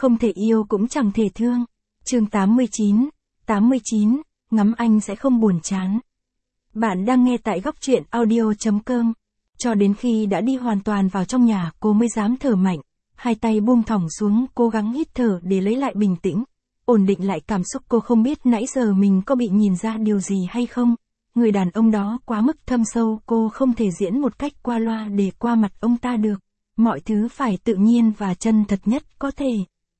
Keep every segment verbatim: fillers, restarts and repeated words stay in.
Không thể yêu cũng chẳng thể thương. Chương tám mươi chín, tám mươi chín, ngắm anh sẽ không buồn chán. Bạn đang nghe tại góc truyện audio chấm com. Cho đến khi đã đi hoàn toàn vào trong nhà, cô mới dám thở mạnh, hai tay buông thõng xuống, cố gắng hít thở để lấy lại bình tĩnh, ổn định lại cảm xúc. Cô không biết nãy giờ mình có bị nhìn ra điều gì hay không. Người đàn ông đó quá mức thâm sâu, cô không thể diễn một cách qua loa để qua mặt ông ta được. Mọi thứ phải tự nhiên và chân thật nhất có thể.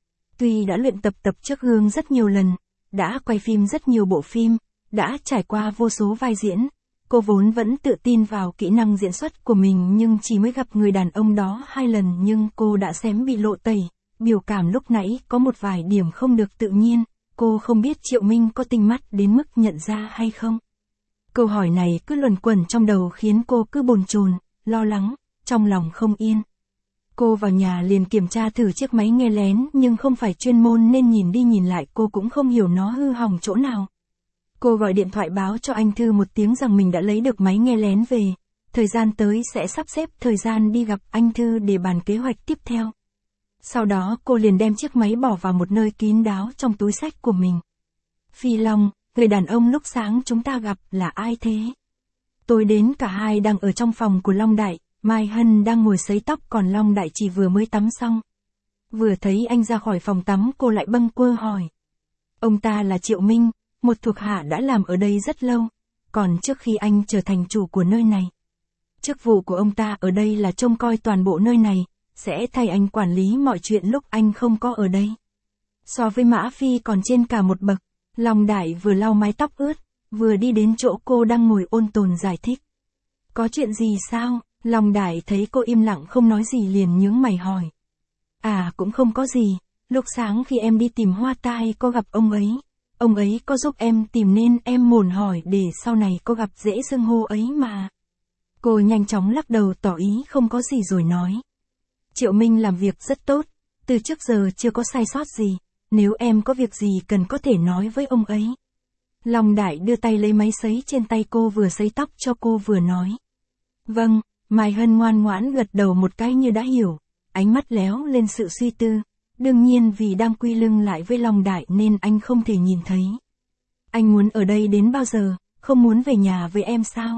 Tuy đã luyện tập tập trước gương rất nhiều lần, đã quay phim rất nhiều bộ phim, đã trải qua vô số vai diễn, cô vốn vẫn tự tin vào kỹ năng diễn xuất của mình, nhưng chỉ mới gặp người đàn ông đó hai lần nhưng cô đã xém bị lộ tẩy. Biểu cảm lúc nãy có một vài điểm không được tự nhiên, cô không biết Triệu Minh có tinh mắt đến mức nhận ra hay không. Câu hỏi này cứ luẩn quẩn trong đầu khiến cô cứ bồn chồn, lo lắng, trong lòng không yên. Cô vào nhà liền kiểm tra thử chiếc máy nghe lén, nhưng không phải chuyên môn nên nhìn đi nhìn lại cô cũng không hiểu nó hư hỏng chỗ nào. Cô gọi điện thoại báo cho anh Thư một tiếng rằng mình đã lấy được máy nghe lén về, thời gian tới sẽ sắp xếp thời gian đi gặp anh Thư để bàn kế hoạch tiếp theo. Sau đó cô liền đem chiếc máy bỏ vào một nơi kín đáo trong túi xách của mình. Phi Long, người đàn ông lúc sáng chúng ta gặp là ai thế? Tối đến cả hai đang ở trong phòng của Long Đại, Mai Hân đang ngồi sấy tóc còn Long Đại chỉ vừa mới tắm xong. Vừa thấy anh ra khỏi phòng tắm cô lại bâng quơ hỏi. Ông ta là Triệu Minh, một thuộc hạ đã làm ở đây rất lâu, còn trước khi anh trở thành chủ của nơi này. Chức vụ của ông ta ở đây là trông coi toàn bộ nơi này, sẽ thay anh quản lý mọi chuyện lúc anh không có ở đây. So với Mã Phi còn trên cả một bậc. Long Đại vừa lau mái tóc ướt, vừa đi đến chỗ cô đang ngồi ôn tồn giải thích. Có chuyện gì sao? Long Đại thấy cô im lặng không nói gì liền nhướng mày hỏi. À cũng không có gì, lúc sáng khi em đi tìm Hoa Tai có gặp ông ấy. Ông ấy có giúp em tìm nên em mồn hỏi để sau này có gặp dễ xưng hô ấy mà. Cô nhanh chóng lắc đầu tỏ ý không có gì rồi nói. Triệu Minh làm việc rất tốt, từ trước giờ chưa có sai sót gì, nếu em có việc gì cần có thể nói với ông ấy. Long Đại đưa tay lấy máy sấy trên tay cô, vừa sấy tóc cho cô vừa nói. Vâng, Mai Hân ngoan ngoãn gật đầu một cái như đã hiểu, ánh mắt léo lên sự suy tư, đương nhiên vì đang quy lưng lại với Long Đại nên anh không thể nhìn thấy. Anh muốn ở đây đến bao giờ, không muốn về nhà với em sao?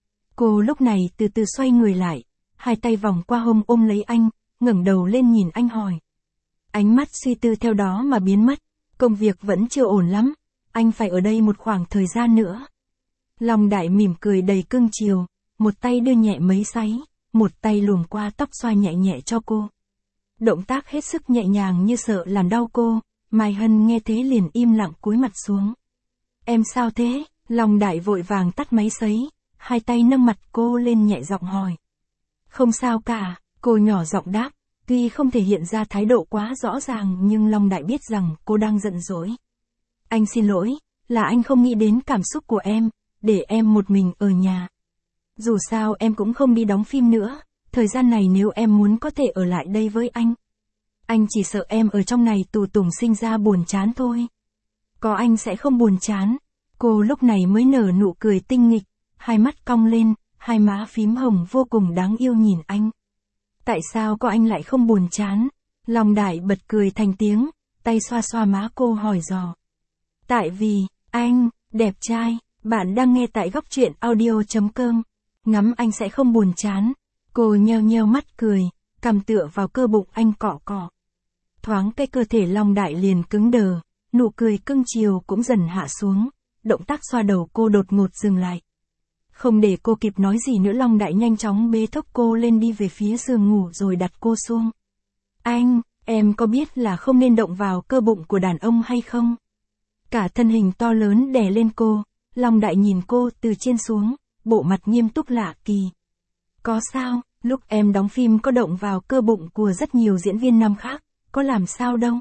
Cô lúc này từ từ xoay người lại, hai tay vòng qua hông ôm lấy anh, ngẩng đầu lên nhìn anh hỏi. Ánh mắt suy tư theo đó mà biến mất, công việc vẫn chưa ổn lắm, anh phải ở đây một khoảng thời gian nữa. Long Đại mỉm cười đầy cưng chiều, một tay đưa nhẹ mấy sáy, một tay luồn qua tóc xoa nhẹ nhẹ cho cô. Động tác hết sức nhẹ nhàng như sợ làm đau cô. Mai Hân nghe thế liền im lặng cúi mặt xuống. Em sao thế? Long Đại vội vàng tắt máy sấy, hai tay nâng mặt cô lên nhẹ giọng hỏi. Không sao cả, cô nhỏ giọng đáp, tuy không thể hiện ra thái độ quá rõ ràng nhưng Long Đại biết rằng cô đang giận dỗi. Anh xin lỗi, là anh không nghĩ đến cảm xúc của em, để em một mình ở nhà. Dù sao em cũng không đi đóng phim nữa, thời gian này nếu em muốn có thể ở lại đây với anh. Anh chỉ sợ em ở trong này tù tùng sinh ra buồn chán thôi. Có anh sẽ không buồn chán. Cô lúc này mới nở nụ cười tinh nghịch, hai mắt cong lên, hai má phím hồng vô cùng đáng yêu nhìn anh. Tại sao có anh lại không buồn chán? Long Đại bật cười thành tiếng, tay xoa xoa má cô hỏi dò. Tại vì, anh, đẹp trai, bạn đang nghe tại góc truyện audio chấm com. Ngắm anh sẽ không buồn chán. Cô nheo nheo mắt cười, cằm tựa vào cơ bụng anh cọ cọ. Thoáng cái cơ thể Long Đại liền cứng đờ, nụ cười cưng chiều cũng dần hạ xuống, động tác xoa đầu cô đột ngột dừng lại. Không để cô kịp nói gì nữa Long Đại nhanh chóng bế thốc cô lên đi về phía giường ngủ rồi đặt cô xuống. Anh, em có biết là không nên động vào cơ bụng của đàn ông hay không? Cả thân hình to lớn đè lên cô, Long Đại nhìn cô từ trên xuống, bộ mặt nghiêm túc lạ kỳ. Có sao, lúc em đóng phim có động vào cơ bụng của rất nhiều diễn viên nam khác, có làm sao đâu.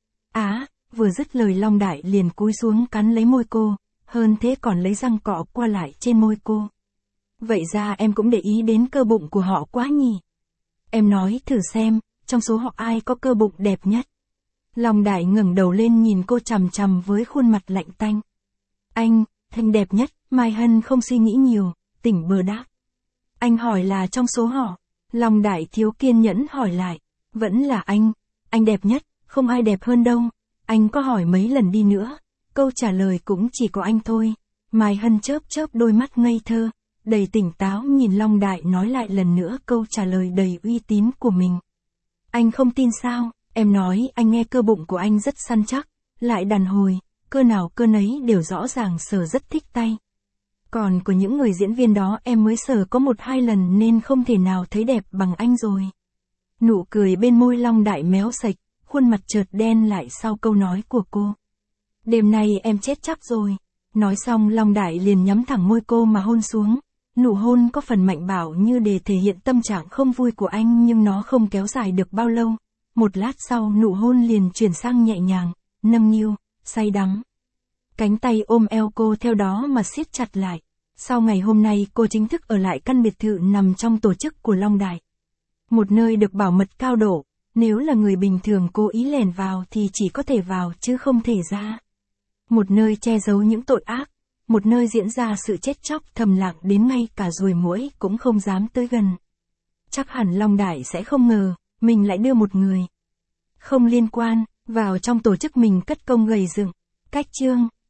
Á, vừa dứt lời Long Đại liền cúi xuống cắn lấy môi cô, hơn thế còn lấy răng cọ qua lại trên môi cô. Vậy ra em cũng để ý đến cơ bụng của họ quá nhỉ. Em nói thử xem, trong số họ ai có cơ bụng đẹp nhất. Long Đại ngẩng đầu lên nhìn cô chằm chằm với khuôn mặt lạnh tanh. Anh, thanh đẹp nhất, Mai Hân không suy nghĩ nhiều, tỉnh bơ đáp. Anh hỏi là trong số họ. Long Đại thiếu kiên nhẫn hỏi lại. Vẫn là anh, anh đẹp nhất, Không ai đẹp hơn đâu. Anh có hỏi mấy lần đi nữa, câu trả lời cũng chỉ có anh thôi. Mai Hân chớp chớp đôi mắt ngây thơ, đầy tỉnh táo nhìn Long Đại nói lại lần nữa câu trả lời đầy uy tín của mình. Anh không tin sao? Em nói anh nghe cơ bụng của anh rất săn chắc, lại đàn hồi, cơ nào cơ nấy đều rõ ràng sờ rất thích tay. Còn của những người diễn viên đó em mới sờ có một hai lần nên không thể nào thấy đẹp bằng anh rồi. Nụ cười bên môi Long Đại méo sạch, khuôn mặt chợt đen lại sau câu nói của cô. Đêm nay em chết chắc rồi. Nói xong Long Đại liền nhắm thẳng môi cô mà hôn xuống. Nụ hôn có phần mạnh bạo như để thể hiện tâm trạng không vui của anh nhưng nó không kéo dài được bao lâu. Một lát sau nụ hôn liền chuyển sang nhẹ nhàng, nâng niu, say đắm. Cánh tay ôm eo cô theo đó mà siết chặt lại. Sau ngày hôm nay cô chính thức ở lại căn biệt thự nằm trong tổ chức của Long Đại. Một nơi được bảo mật cao độ, nếu là người bình thường cố ý lẻn vào thì chỉ có thể vào chứ không thể ra. Một nơi che giấu những tội ác, một nơi diễn ra sự chết chóc thầm lặng đến ngay cả ruồi muỗi cũng không dám tới gần. Chắc hẳn Long Đại sẽ không ngờ, mình lại đưa một người không liên quan vào trong tổ chức mình cất công gầy dựng. Cách chương